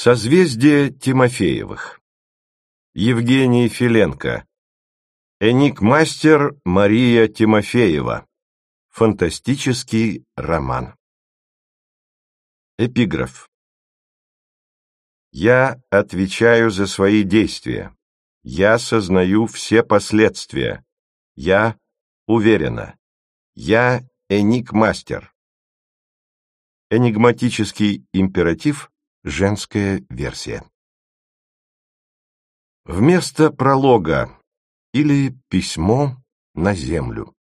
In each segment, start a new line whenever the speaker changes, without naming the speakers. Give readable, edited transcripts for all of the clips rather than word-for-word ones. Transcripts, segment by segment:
Созвездие Тимофеевых. Евгений Филенко. Энигмастер Мария Тимофеева. Фантастический роман. Эпиграф. Я отвечаю за свои действия. Я сознаю все последствия. Я уверена. Я энигмастер. Энигматический императив. Женская версия. Вместо пролога или письмо на землю.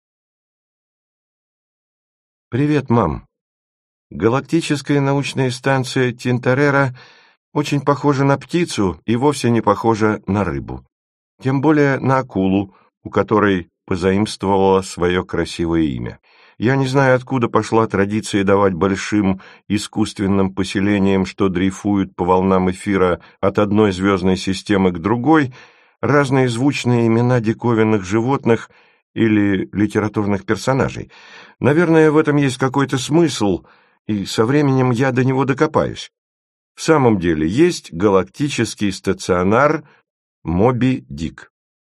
Привет, мам. Галактическая научная станция Тинторера очень похожа на птицу и вовсе не похожа на рыбу. Тем более на акулу, у которой позаимствовала свое красивое имя. Я не знаю, откуда пошла традиция давать большим искусственным поселениям, что дрейфуют по волнам эфира от одной звездной системы к другой, разные звучные имена диковинных животных или литературных персонажей. Наверное, в этом есть какой-то смысл, и со временем я до него докопаюсь. В самом деле, есть галактический стационар Моби Дик.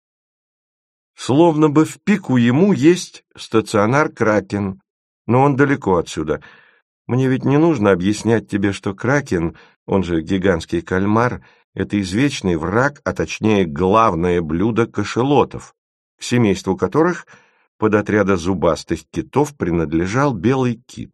Словно бы в пику ему есть стационар Кракен, но он далеко отсюда. Мне ведь не нужно объяснять тебе, что Кракен, он же гигантский кальмар, это извечный враг, а точнее главное блюдо кашалотов, к семейству которых подотряда зубастых китов принадлежал белый кит.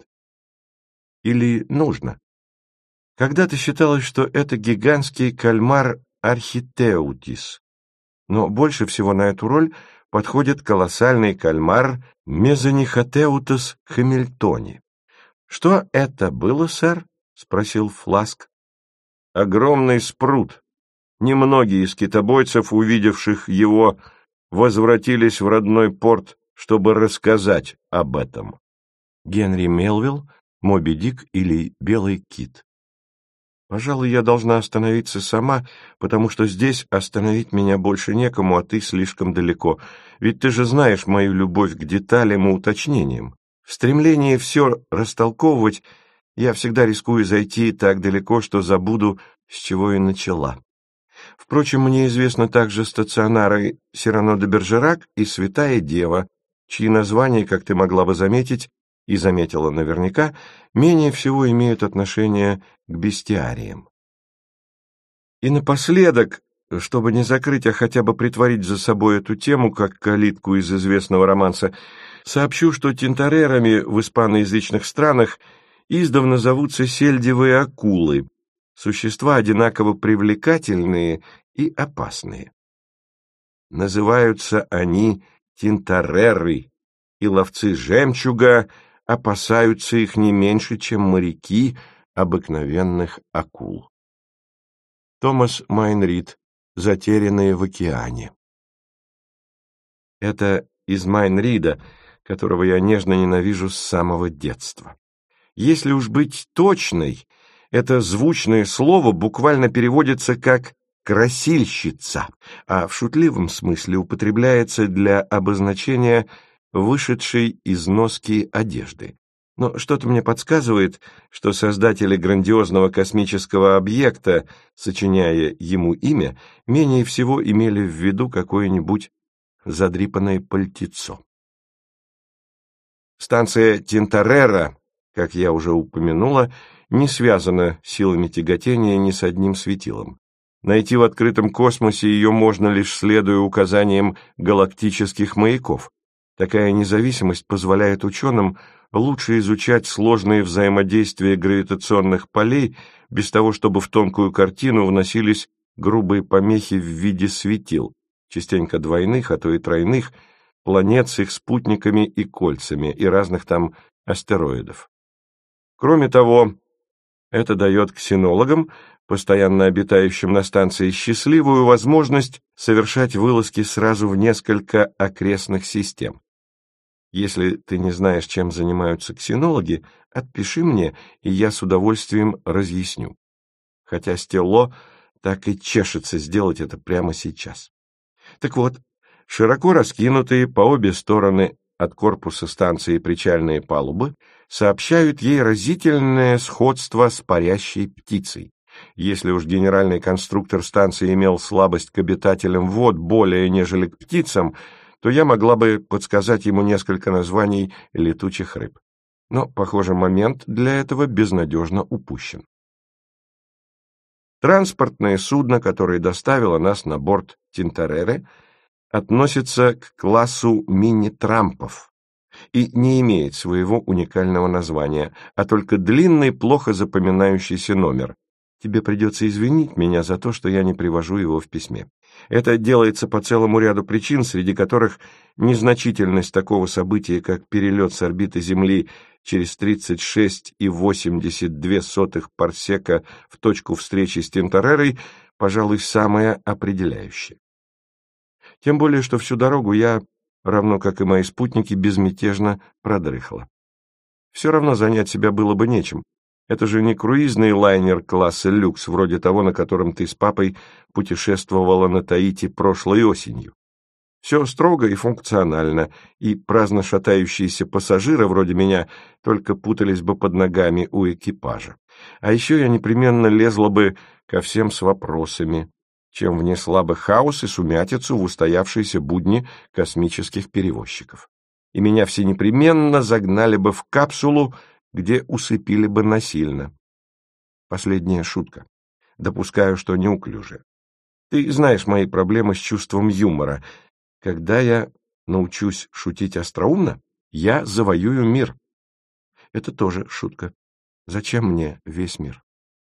Или нужно? Когда-то считалось, что это гигантский кальмар Архитеутис, но больше всего на эту роль подходит колоссальный кальмар Мезонихотеутус хамильтони. — Что это было, сэр? — спросил Фласк. — Огромный спрут. Немногие из китобойцев, увидевших его, возвратились в родной порт, чтобы рассказать об этом. Генри Мелвилл, Моби Дик или Белый кит. Пожалуй, я должна остановиться сама, потому что здесь остановить меня больше некому, а ты слишком далеко. Ведь ты же знаешь мою любовь к деталям и уточнениям. В стремлении все растолковывать я всегда рискую зайти так далеко, что забуду, с чего и начала. Впрочем, мне известны также стационары Сирано де Бержерак и Святая Дева, чьи названия, как ты могла бы заметить, и заметила наверняка, менее всего имеют отношение к бестиариям. И напоследок, чтобы не закрыть, а хотя бы притворить за собой эту тему, как калитку из известного романса, сообщу, что тинторерами в испаноязычных странах издавна зовутся сельдевые акулы, существа одинаково привлекательные и опасные. Называются они тинтореры, и ловцы жемчуга опасаются их не меньше, чем моряки обыкновенных акул. Томас Майн Рид. «Затерянные в океане». Это из Майн Рида, которого я нежно ненавижу с самого детства. Если уж быть точной, это звучное слово буквально переводится как «красильщица», а в шутливом смысле употребляется для обозначения вышедшей из носки одежды. Но что-то мне подсказывает, что создатели грандиозного космического объекта, сочиняя ему имя, менее всего имели в виду какое-нибудь задрипанное пальтецо. Станция Тинторера, как я уже упомянула, не связана силами тяготения ни с одним светилом. Найти в открытом космосе ее можно лишь следуя указаниям галактических маяков. Такая независимость позволяет ученым лучше изучать сложные взаимодействия гравитационных полей, без того, чтобы в тонкую картину вносились грубые помехи в виде светил, частенько двойных, а то и тройных, планет с их спутниками и кольцами, и разных там астероидов. Кроме того, это дает ксенологам, постоянно обитающим на станции, счастливую возможность совершать вылазки сразу в несколько окрестных систем. Если ты не знаешь, чем занимаются ксенологи, отпиши мне, и я с удовольствием разъясню. Хотя Стелло так и чешется сделать это прямо сейчас. Так вот, широко раскинутые по обе стороны от корпуса станции причальные палубы сообщают ей разительное сходство с парящей птицей. Если уж генеральный конструктор станции имел слабость к обитателям вод более нежели к птицам, то я могла бы подсказать ему несколько названий летучих рыб. Но, похоже, момент для этого безнадежно упущен. Транспортное судно, которое доставило нас на борт Тинтореры, относится к классу мини-трампов и не имеет своего уникального названия, а только длинный, плохо запоминающийся номер. Тебе придется извинить меня за то, что я не привожу его в письме. Это делается по целому ряду причин, среди которых незначительность такого события, как перелет с орбиты Земли через 36,82 парсека в точку встречи с Тинторерой, пожалуй, самое определяющее. Тем более, что всю дорогу я, равно как и мои спутники, безмятежно продрыхла. Все равно занять себя было бы нечем. Это же не круизный лайнер класса люкс, вроде того, на котором ты с папой путешествовала на Таити прошлой осенью. Все строго и функционально, и праздно шатающиеся пассажиры вроде меня только путались бы под ногами у экипажа. А еще я непременно лезла бы ко всем с вопросами, чем внесла бы хаос и сумятицу в устоявшиеся будни космических перевозчиков. И меня все непременно загнали бы в капсулу, где усыпили бы насильно. Последняя шутка. Допускаю, что неуклюже. Ты знаешь мои проблемы с чувством юмора. Когда я научусь шутить остроумно, я завоюю мир. Это тоже шутка. Зачем мне весь мир?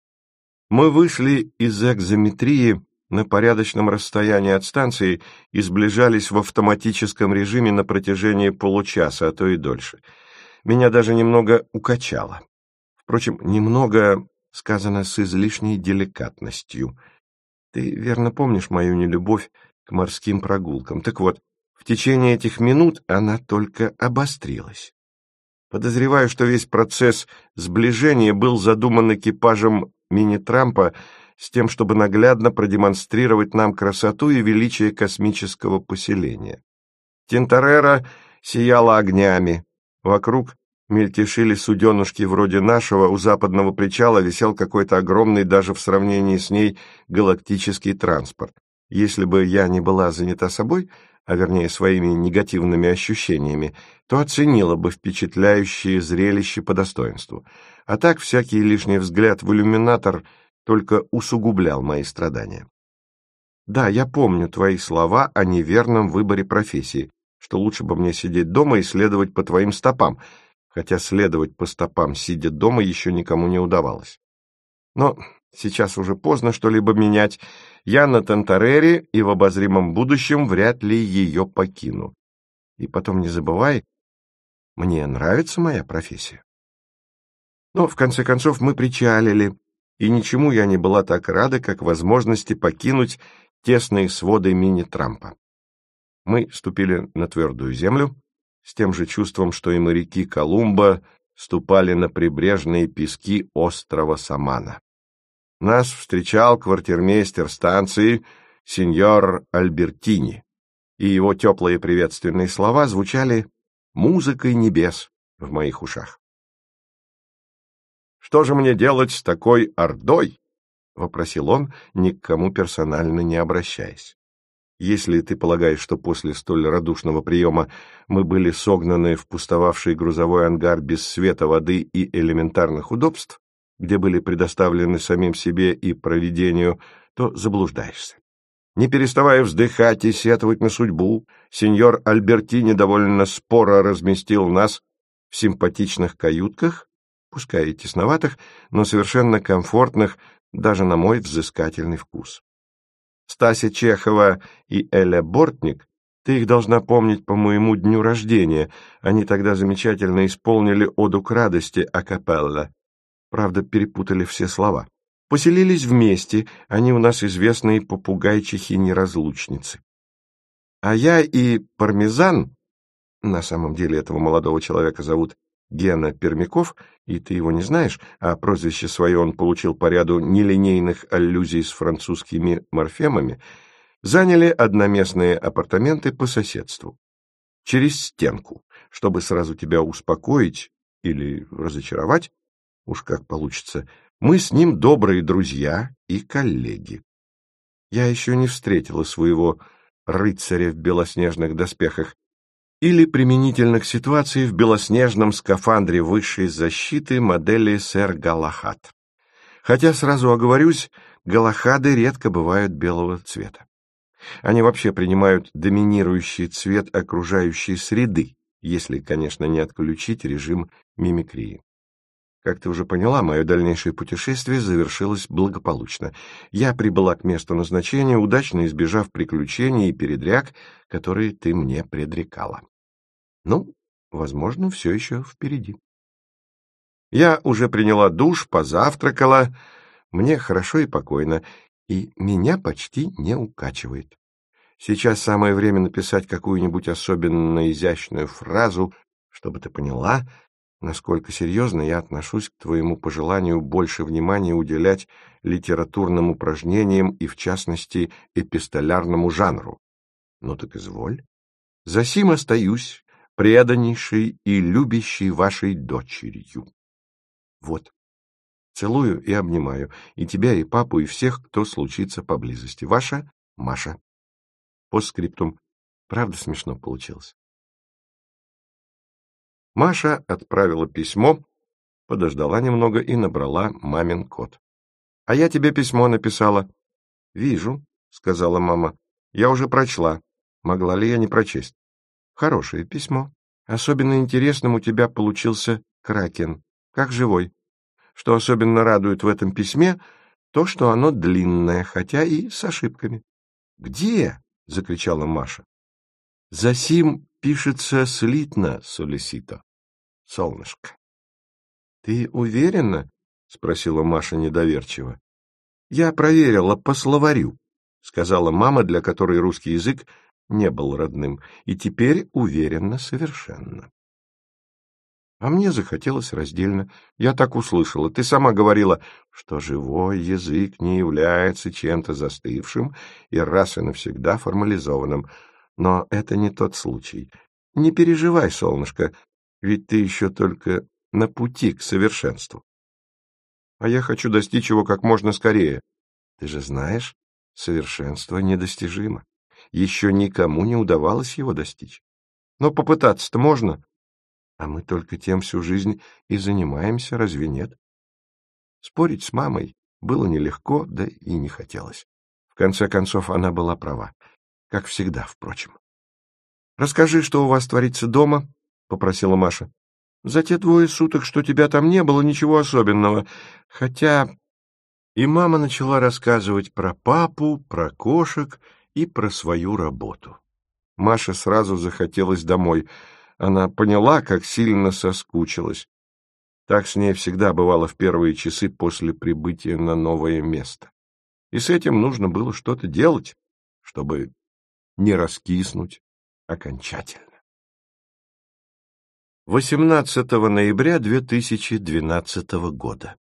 Мы вышли из экзометрии на порядочном расстоянии от станции и сближались в автоматическом режиме на протяжении получаса, а то и дольше. Меня даже немного укачало. Впрочем, немного сказано с излишней деликатностью. Ты верно помнишь мою нелюбовь к морским прогулкам. Так вот, в течение этих минут она только обострилась. Подозреваю, что весь процесс сближения был задуман экипажем мини-трампа с тем, чтобы наглядно продемонстрировать нам красоту и величие космического поселения. Тинторера сияла огнями. Вокруг мельтешили суденушки вроде нашего, у западного причала висел какой-то огромный даже в сравнении с ней галактический транспорт. Если бы я не была занята собой, а вернее своими негативными ощущениями, то оценила бы впечатляющее зрелище по достоинству. А так всякий лишний взгляд в иллюминатор только усугублял мои страдания. Да, я помню твои слова о неверном выборе профессии, что лучше бы мне сидеть дома и следовать по твоим стопам, хотя следовать по стопам, сидя дома, еще никому не удавалось. Но сейчас уже поздно что-либо менять. Я на Тинторере и в обозримом будущем вряд ли ее покину. И потом не забывай, мне нравится моя профессия. Но, в конце концов, мы причалили, и ничему я не была так рада, как возможности покинуть тесные своды мини-трампа. Мы ступили на твердую землю, с тем же чувством, что и моряки Колумба ступали на прибрежные пески острова Самана. Нас встречал квартирмейстер станции сеньор Альбертини, и его теплые приветственные слова звучали музыкой небес в моих ушах. «Что же мне делать с такой ордой?» — вопросил он, ни к кому персонально не обращаясь. Если ты полагаешь, что после столь радушного приема мы были согнаны в пустовавший грузовой ангар без света, воды и элементарных удобств, где были предоставлены самим себе и провидению, то заблуждаешься. Не переставая вздыхать и сетовать на судьбу, сеньор Альбертини довольно споро разместил нас в симпатичных каютках, пускай и тесноватых, но совершенно комфортных, даже на мой взыскательный вкус. Стася Чехова и Эля Бортник, ты их должна помнить по моему дню рождения, они тогда замечательно исполнили оду к радости акапелла. Правда, перепутали все слова. Поселились вместе, они у нас известные попугайчихи-неразлучницы. А я и Пармезан, на самом деле этого молодого человека зовут Гена Пермяков, и ты его не знаешь, а прозвище свое он получил по ряду нелинейных аллюзий с французскими морфемами, заняли одноместные апартаменты по соседству, через стенку, чтобы сразу тебя успокоить или разочаровать, уж как получится, Мы с ним добрые друзья и коллеги. Я еще не встретила своего рыцаря в белоснежных доспехах или применительно к ситуации в белоснежном скафандре высшей защиты модели сэр Галахад. Хотя, сразу оговорюсь, галахады редко бывают белого цвета. Они вообще принимают доминирующий цвет окружающей среды, если, конечно, не отключить режим мимикрии. Как ты уже поняла, мое дальнейшее путешествие завершилось благополучно. Я прибыла к месту назначения, удачно избежав приключений и передряг, которые ты мне предрекала. Ну, возможно, все еще впереди. Я уже приняла душ, позавтракала, мне хорошо и покойно, и меня почти не укачивает. Сейчас самое время написать какую-нибудь особенно изящную фразу, чтобы ты поняла, насколько серьезно я отношусь к твоему пожеланию больше внимания уделять литературным упражнениям и, в частности, эпистолярному жанру. Ну так изволь. Засим остаюсь преданнейшей и любящей вашей дочерью. Вот. Целую и обнимаю и тебя, и папу, и всех, кто случится поблизости. Ваша Маша. Постскриптум. Правда смешно получилось. Маша отправила письмо, подождала немного и набрала мамин код. — А я тебе письмо написала. — Вижу, — сказала мама. — Я уже прочла. Могла ли я не прочесть? — Хорошее письмо. Особенно интересным у тебя получился Кракен. Как живой. Что особенно радует в этом письме, то, что оно длинное, хотя и с ошибками. — Где? — закричала Маша. — Засим пишется слитно, солисито. Солнышко. — Ты уверена? — спросила Маша недоверчиво. — Я проверила по словарю, — сказала мама, для которой русский язык не был родным, и теперь уверена совершенно. А мне захотелось раздельно. Я так услышала. Ты сама говорила, что живой язык не является чем-то застывшим и раз и навсегда формализованным. Но это не тот случай. Не переживай, солнышко, ведь ты еще только на пути к совершенству. А я хочу достичь его как можно скорее. Ты же знаешь, совершенство недостижимо. Еще никому не удавалось его достичь. Но попытаться-то можно. А мы только тем всю жизнь и занимаемся, разве нет? Спорить с мамой было нелегко, да и не хотелось. В конце концов, она была права. Как всегда, впрочем. — Расскажи, что у вас творится дома, — попросила Маша. — За те 2 суток, что тебя там не было, ничего особенного. Хотя... И мама начала рассказывать про папу, про кошек и про свою работу. Маше сразу захотелось домой. Она поняла, как сильно соскучилась. Так с ней всегда бывало в первые часы после прибытия на новое место. И с этим нужно было что-то делать, чтобы не раскиснуть окончательно. 18 ноября 2012 года.